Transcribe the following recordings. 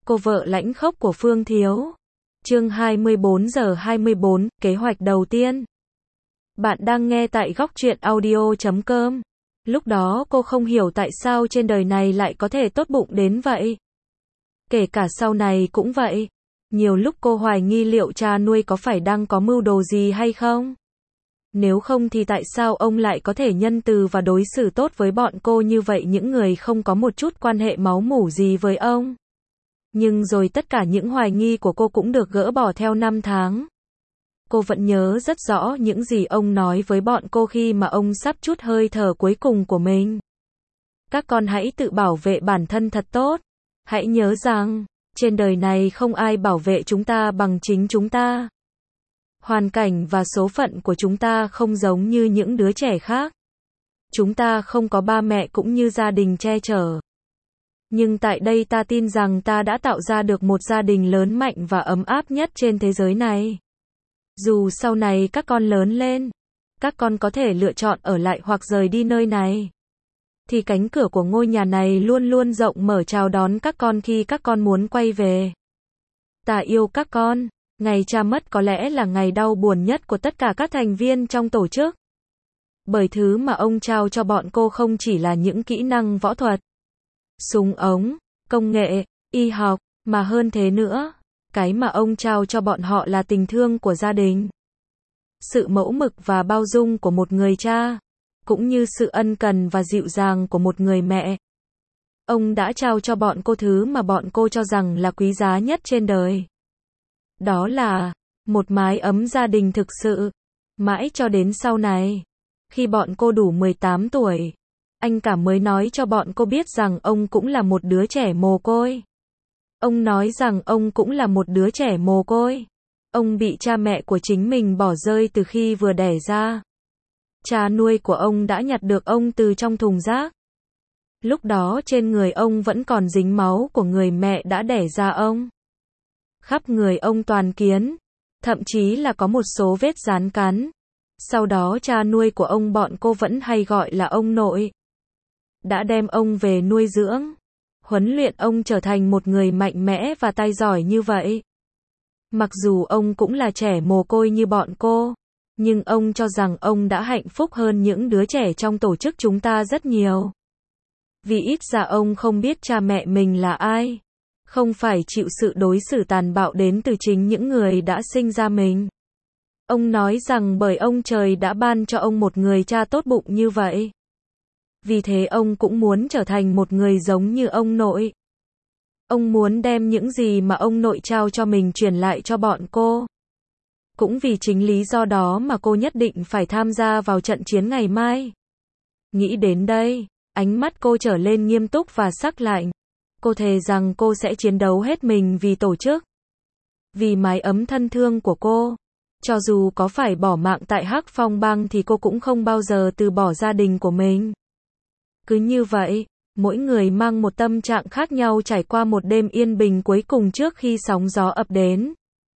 Cô vợ lãnh khốc của Phương Thiếu. Chương 24 giờ 24, kế hoạch đầu tiên. Bạn đang nghe tại góc truyện audio.com. Lúc đó cô không hiểu tại sao trên đời này lại có thể tốt bụng đến vậy. Kể cả sau này cũng vậy. Nhiều lúc cô hoài nghi liệu cha nuôi có phải đang có mưu đồ gì hay không? Nếu không thì tại sao ông lại có thể nhân từ và đối xử tốt với bọn cô như vậy, những người không có một chút quan hệ máu mủ gì với ông? Nhưng rồi tất cả những hoài nghi của cô cũng được gỡ bỏ theo năm tháng. Cô vẫn nhớ rất rõ những gì ông nói với bọn cô khi mà ông sắp trút hơi thở cuối cùng của mình. Các con hãy tự bảo vệ bản thân thật tốt. Hãy nhớ rằng, trên đời này không ai bảo vệ chúng ta bằng chính chúng ta. Hoàn cảnh và số phận của chúng ta không giống như những đứa trẻ khác. Chúng ta không có ba mẹ cũng như gia đình che chở. Nhưng tại đây ta tin rằng ta đã tạo ra được một gia đình lớn mạnh và ấm áp nhất trên thế giới này. Dù sau này các con lớn lên, các con có thể lựa chọn ở lại hoặc rời đi nơi này, thì cánh cửa của ngôi nhà này luôn luôn rộng mở chào đón các con khi các con muốn quay về. Ta yêu các con. Ngày cha mất có lẽ là ngày đau buồn nhất của tất cả các thành viên trong tổ chức. Bởi thứ mà ông trao cho bọn cô không chỉ là những kỹ năng võ thuật, súng ống, công nghệ, y học, mà hơn thế nữa, cái mà ông trao cho bọn họ là tình thương của gia đình. Sự mẫu mực và bao dung của một người cha, cũng như sự ân cần và dịu dàng của một người mẹ. Ông đã trao cho bọn cô thứ mà bọn cô cho rằng là quý giá nhất trên đời. Đó là một mái ấm gia đình thực sự. Mãi cho đến sau này, khi bọn cô đủ 18 tuổi, anh cả mới nói cho bọn cô biết rằng ông cũng là một đứa trẻ mồ côi. Ông nói rằng ông cũng là một đứa trẻ mồ côi. Ông bị cha mẹ của chính mình bỏ rơi từ khi vừa đẻ ra. Cha nuôi của ông đã nhặt được ông từ trong thùng rác. Lúc đó trên người ông vẫn còn dính máu của người mẹ đã đẻ ra ông. Khắp người ông toàn kiến, thậm chí là có một số vết dán cắn. Sau đó cha nuôi của ông bọn cô vẫn hay gọi là ông nội, đã đem ông về nuôi dưỡng, huấn luyện ông trở thành một người mạnh mẽ và tài giỏi như vậy. Mặc dù ông cũng là trẻ mồ côi như bọn cô, nhưng ông cho rằng ông đã hạnh phúc hơn những đứa trẻ trong tổ chức chúng ta rất nhiều. Vì ít ra ông không biết cha mẹ mình là ai. Không phải chịu sự đối xử tàn bạo đến từ chính những người đã sinh ra mình. Ông nói rằng bởi ông trời đã ban cho ông một người cha tốt bụng như vậy. Vì thế ông cũng muốn trở thành một người giống như ông nội. Ông muốn đem những gì mà ông nội trao cho mình truyền lại cho bọn cô. Cũng vì chính lý do đó mà cô nhất định phải tham gia vào trận chiến ngày mai. Nghĩ đến đây, ánh mắt cô trở lên nghiêm túc và sắc lạnh. Cô thề rằng cô sẽ chiến đấu hết mình vì tổ chức, vì mái ấm thân thương của cô. Cho dù có phải bỏ mạng tại Hắc Phong Bang thì cô cũng không bao giờ từ bỏ gia đình của mình. Cứ như vậy, mỗi người mang một tâm trạng khác nhau trải qua một đêm yên bình cuối cùng trước khi sóng gió ập đến.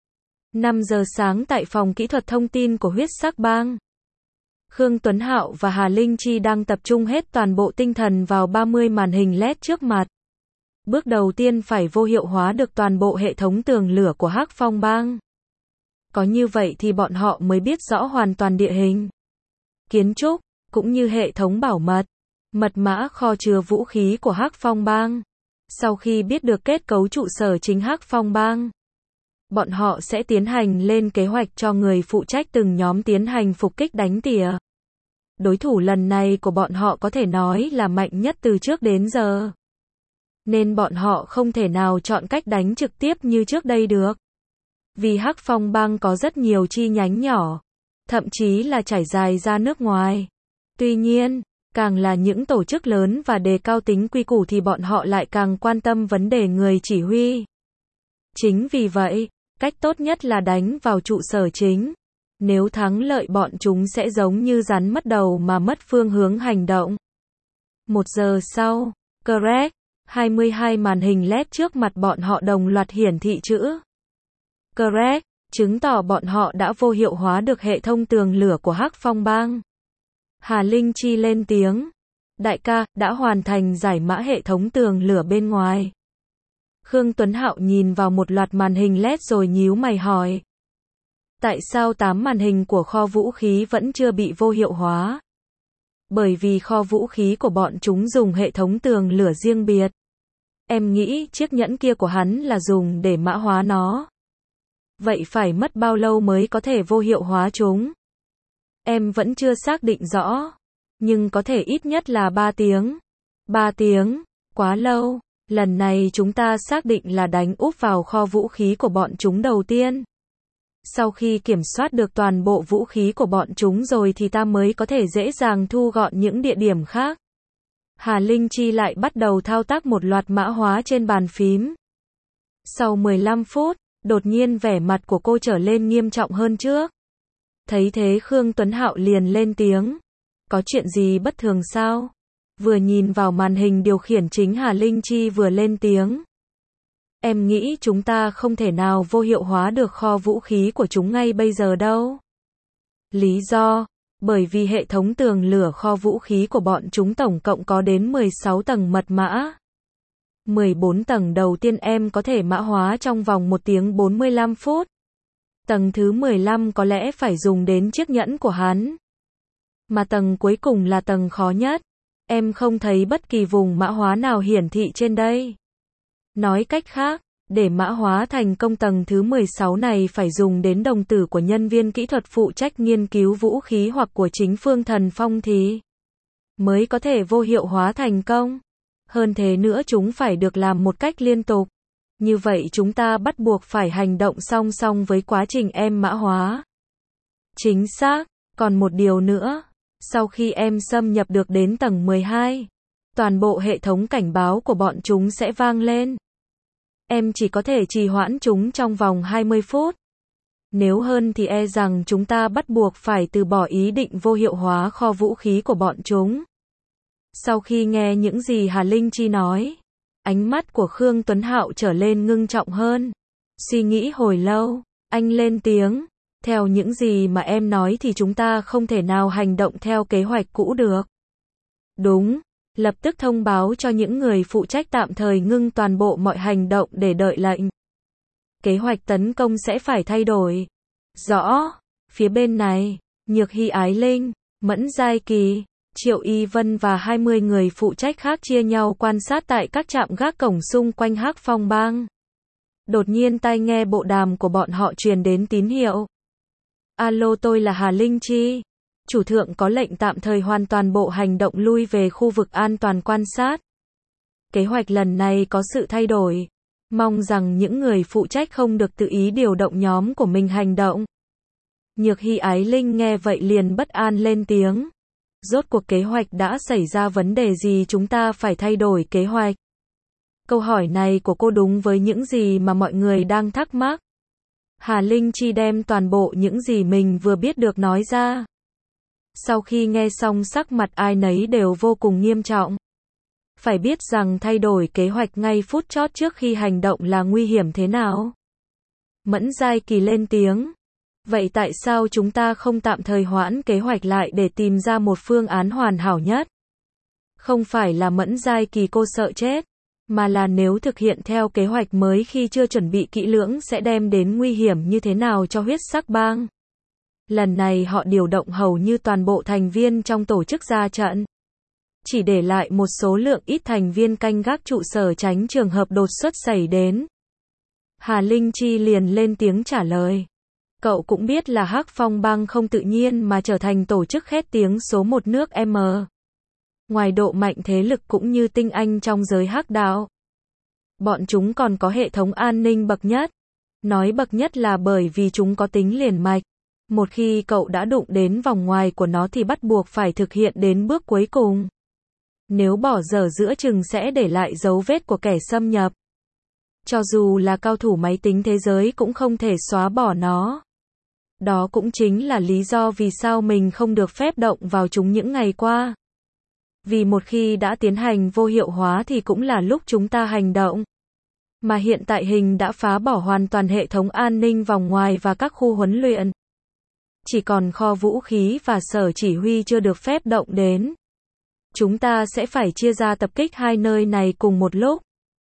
5 giờ sáng tại phòng kỹ thuật thông tin của Huyết Sắc Bang, Khương Tuấn Hạo và Hà Linh Chi đang tập trung hết toàn bộ tinh thần vào 30 màn hình LED trước mặt. Bước đầu tiên phải vô hiệu hóa được toàn bộ hệ thống tường lửa của Hắc Phong Bang. Có như vậy thì bọn họ mới biết rõ hoàn toàn địa hình, kiến trúc, cũng như hệ thống bảo mật, mật mã kho chứa vũ khí của Hắc Phong Bang. Sau khi biết được kết cấu trụ sở chính Hắc Phong Bang, bọn họ sẽ tiến hành lên kế hoạch cho người phụ trách từng nhóm tiến hành phục kích đánh tỉa. Đối thủ lần này của bọn họ có thể nói là mạnh nhất từ trước đến giờ. Nên bọn họ không thể nào chọn cách đánh trực tiếp như trước đây được. Vì Hắc Phong Bang có rất nhiều chi nhánh nhỏ, thậm chí là trải dài ra nước ngoài. Tuy nhiên, càng là những tổ chức lớn và đề cao tính quy củ thì bọn họ lại càng quan tâm vấn đề người chỉ huy. Chính vì vậy, cách tốt nhất là đánh vào trụ sở chính. Nếu thắng lợi bọn chúng sẽ giống như rắn mất đầu mà mất phương hướng hành động. 1 giờ sau, correct. 22 màn hình LED trước mặt bọn họ đồng loạt hiển thị chữ correct, chứng tỏ bọn họ đã vô hiệu hóa được hệ thống tường lửa của Hắc Phong Bang. Hà Linh Chi lên tiếng. Đại ca, đã hoàn thành giải mã hệ thống tường lửa bên ngoài. Khương Tuấn Hạo nhìn vào một loạt màn hình LED rồi nhíu mày hỏi. Tại sao 8 màn hình của kho vũ khí vẫn chưa bị vô hiệu hóa? Bởi vì kho vũ khí của bọn chúng dùng hệ thống tường lửa riêng biệt. Em nghĩ chiếc nhẫn kia của hắn là dùng để mã hóa nó. Vậy phải mất bao lâu mới có thể vô hiệu hóa chúng? Em vẫn chưa xác định rõ. Nhưng có thể ít nhất là 3 tiếng. 3 tiếng, quá lâu. Lần này chúng ta xác định là đánh úp vào kho vũ khí của bọn chúng đầu tiên. Sau khi kiểm soát được toàn bộ vũ khí của bọn chúng rồi thì ta mới có thể dễ dàng thu gọn những địa điểm khác. Hà Linh Chi lại bắt đầu thao tác một loạt mã hóa trên bàn phím. Sau 15 phút, đột nhiên vẻ mặt của cô trở lên nghiêm trọng hơn trước. Thấy thế Khương Tuấn Hạo liền lên tiếng. Có chuyện gì bất thường sao? Vừa nhìn vào màn hình điều khiển chính Hà Linh Chi vừa lên tiếng. Em nghĩ chúng ta không thể nào vô hiệu hóa được kho vũ khí của chúng ngay bây giờ đâu. Lý do? Bởi vì hệ thống tường lửa kho vũ khí của bọn chúng tổng cộng có đến 16 tầng mật mã. 14 tầng đầu tiên em có thể mã hóa trong vòng 1 tiếng 45 phút. Tầng thứ 15 có lẽ phải dùng đến chiếc nhẫn của hắn. Mà tầng cuối cùng là tầng khó nhất. Em không thấy bất kỳ vùng mã hóa nào hiển thị trên đây. Nói cách khác, để mã hóa thành công tầng thứ 16 này phải dùng đến đồng tử của nhân viên kỹ thuật phụ trách nghiên cứu vũ khí hoặc của chính Phương Thần Phong thì mới có thể vô hiệu hóa thành công. Hơn thế nữa chúng phải được làm một cách liên tục. Như vậy chúng ta bắt buộc phải hành động song song với quá trình em mã hóa. Chính xác, còn một điều nữa. Sau khi em xâm nhập được đến tầng 12, toàn bộ hệ thống cảnh báo của bọn chúng sẽ vang lên. Em chỉ có thể trì hoãn chúng trong vòng 20 phút. Nếu hơn thì e rằng chúng ta bắt buộc phải từ bỏ ý định vô hiệu hóa kho vũ khí của bọn chúng. Sau khi nghe những gì Hà Linh Chi nói, ánh mắt của Khương Tuấn Hạo trở lên ngưng trọng hơn. Suy nghĩ hồi lâu, anh lên tiếng. Theo những gì mà em nói thì chúng ta không thể nào hành động theo kế hoạch cũ được. Đúng, lập tức thông báo cho những người phụ trách tạm thời ngưng toàn bộ mọi hành động để đợi lệnh. Kế hoạch tấn công sẽ phải thay đổi. Rõ, phía bên này, Nhược Hy Ái Linh, Mẫn Giai Kỳ, Triệu Y Vân và 20 người phụ trách khác chia nhau quan sát tại các trạm gác cổng xung quanh Hắc Phong Bang. Đột nhiên tai nghe bộ đàm của bọn họ truyền đến tín hiệu. Alo, tôi là Hà Linh Chi. Chủ thượng có lệnh tạm thời hoàn toàn bộ hành động lui về khu vực an toàn quan sát. Kế hoạch lần này có sự thay đổi. Mong rằng những người phụ trách không được tự ý điều động nhóm của mình hành động. Nhược Hy Ái Linh nghe vậy liền bất an lên tiếng. Rốt cuộc kế hoạch đã xảy ra vấn đề gì chúng ta phải thay đổi kế hoạch? Câu hỏi này của cô đúng với những gì mà mọi người đang thắc mắc. Hà Linh Chi đem toàn bộ những gì mình vừa biết được nói ra. Sau khi nghe xong sắc mặt ai nấy đều vô cùng nghiêm trọng. Phải biết rằng thay đổi kế hoạch ngay phút chót trước khi hành động là nguy hiểm thế nào. Mẫn Giai Kỳ lên tiếng. Vậy tại sao chúng ta không tạm thời hoãn kế hoạch lại để tìm ra một phương án hoàn hảo nhất? Không phải là Mẫn Giai Kỳ cô sợ chết, mà là nếu thực hiện theo kế hoạch mới khi chưa chuẩn bị kỹ lưỡng sẽ đem đến nguy hiểm như thế nào cho huyết sắc bang. Lần này họ điều động hầu như toàn bộ thành viên trong tổ chức ra trận. Chỉ để lại một số lượng ít thành viên canh gác trụ sở tránh trường hợp đột xuất xảy đến. Hà Linh Chi liền lên tiếng trả lời. Cậu cũng biết là Hắc Phong Bang không tự nhiên mà trở thành tổ chức khét tiếng số 1 nước M. Ngoài độ mạnh thế lực cũng như tinh anh trong giới hắc đạo, bọn chúng còn có hệ thống an ninh bậc nhất. Nói bậc nhất là bởi vì chúng có tính liền mạch. Một khi cậu đã đụng đến vòng ngoài của nó thì bắt buộc phải thực hiện đến bước cuối cùng. Nếu bỏ dở giữa chừng sẽ để lại dấu vết của kẻ xâm nhập. Cho dù là cao thủ máy tính thế giới cũng không thể xóa bỏ nó. Đó cũng chính là lý do vì sao mình không được phép động vào chúng những ngày qua. Vì một khi đã tiến hành vô hiệu hóa thì cũng là lúc chúng ta hành động. Mà hiện tại hình đã phá bỏ hoàn toàn hệ thống an ninh vòng ngoài và các khu huấn luyện. Chỉ còn kho vũ khí và sở chỉ huy chưa được phép động đến. Chúng ta sẽ phải chia ra tập kích hai nơi này cùng một lúc.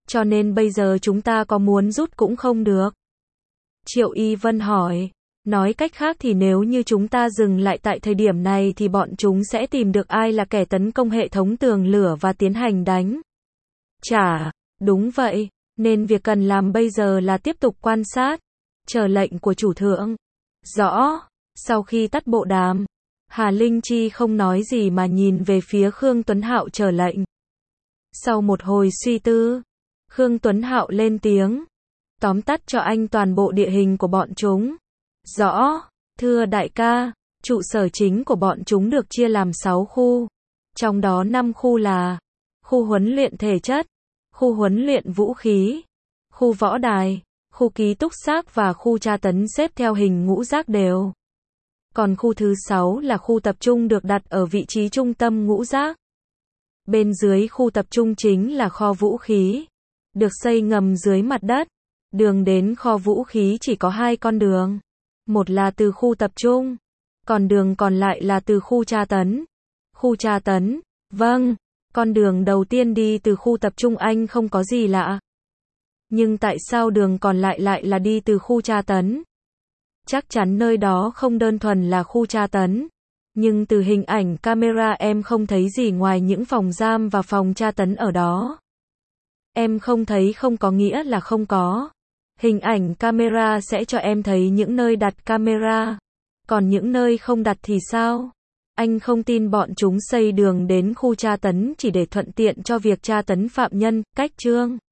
Cho nên bây giờ chúng ta có muốn rút cũng không được. Triệu Y Vân hỏi. Nói cách khác thì nếu như chúng ta dừng lại tại thời điểm này thì bọn chúng sẽ tìm được ai là kẻ tấn công hệ thống tường lửa và tiến hành đánh trả. Đúng vậy, nên việc cần làm bây giờ là tiếp tục quan sát, chờ lệnh của chủ thượng. Rõ. Sau khi tắt bộ đàm, Hà Linh Chi không nói gì mà nhìn về phía Khương Tuấn Hạo chờ lệnh. Sau một hồi suy tư, Khương Tuấn Hạo lên tiếng. Tóm tắt cho anh toàn bộ địa hình của bọn chúng. Rõ. Thưa đại ca, trụ sở chính của bọn chúng được chia làm 6 khu. Trong đó 5 khu là khu huấn luyện thể chất, khu huấn luyện vũ khí, khu võ đài, khu ký túc xá và khu tra tấn xếp theo hình ngũ giác đều. Còn khu thứ 6 là khu tập trung được đặt ở vị trí trung tâm ngũ giác. Bên dưới khu tập trung chính là kho vũ khí, được xây ngầm dưới mặt đất. Đường đến kho vũ khí chỉ có 2 con đường. Một là từ khu tập trung, còn đường còn lại là từ khu tra tấn. Khu tra tấn, vâng, con đường đầu tiên đi từ khu tập trung anh không có gì lạ. Nhưng tại sao đường còn lại lại là đi từ khu tra tấn? Chắc chắn nơi đó không đơn thuần là khu tra tấn. Nhưng từ hình ảnh camera em không thấy gì ngoài những phòng giam và phòng tra tấn ở đó. Em không thấy không có nghĩa là không có. Hình ảnh camera sẽ cho em thấy những nơi đặt camera. Còn những nơi không đặt thì sao? Anh không tin bọn chúng xây đường đến khu tra tấn chỉ để thuận tiện cho việc tra tấn phạm nhân, cách chương.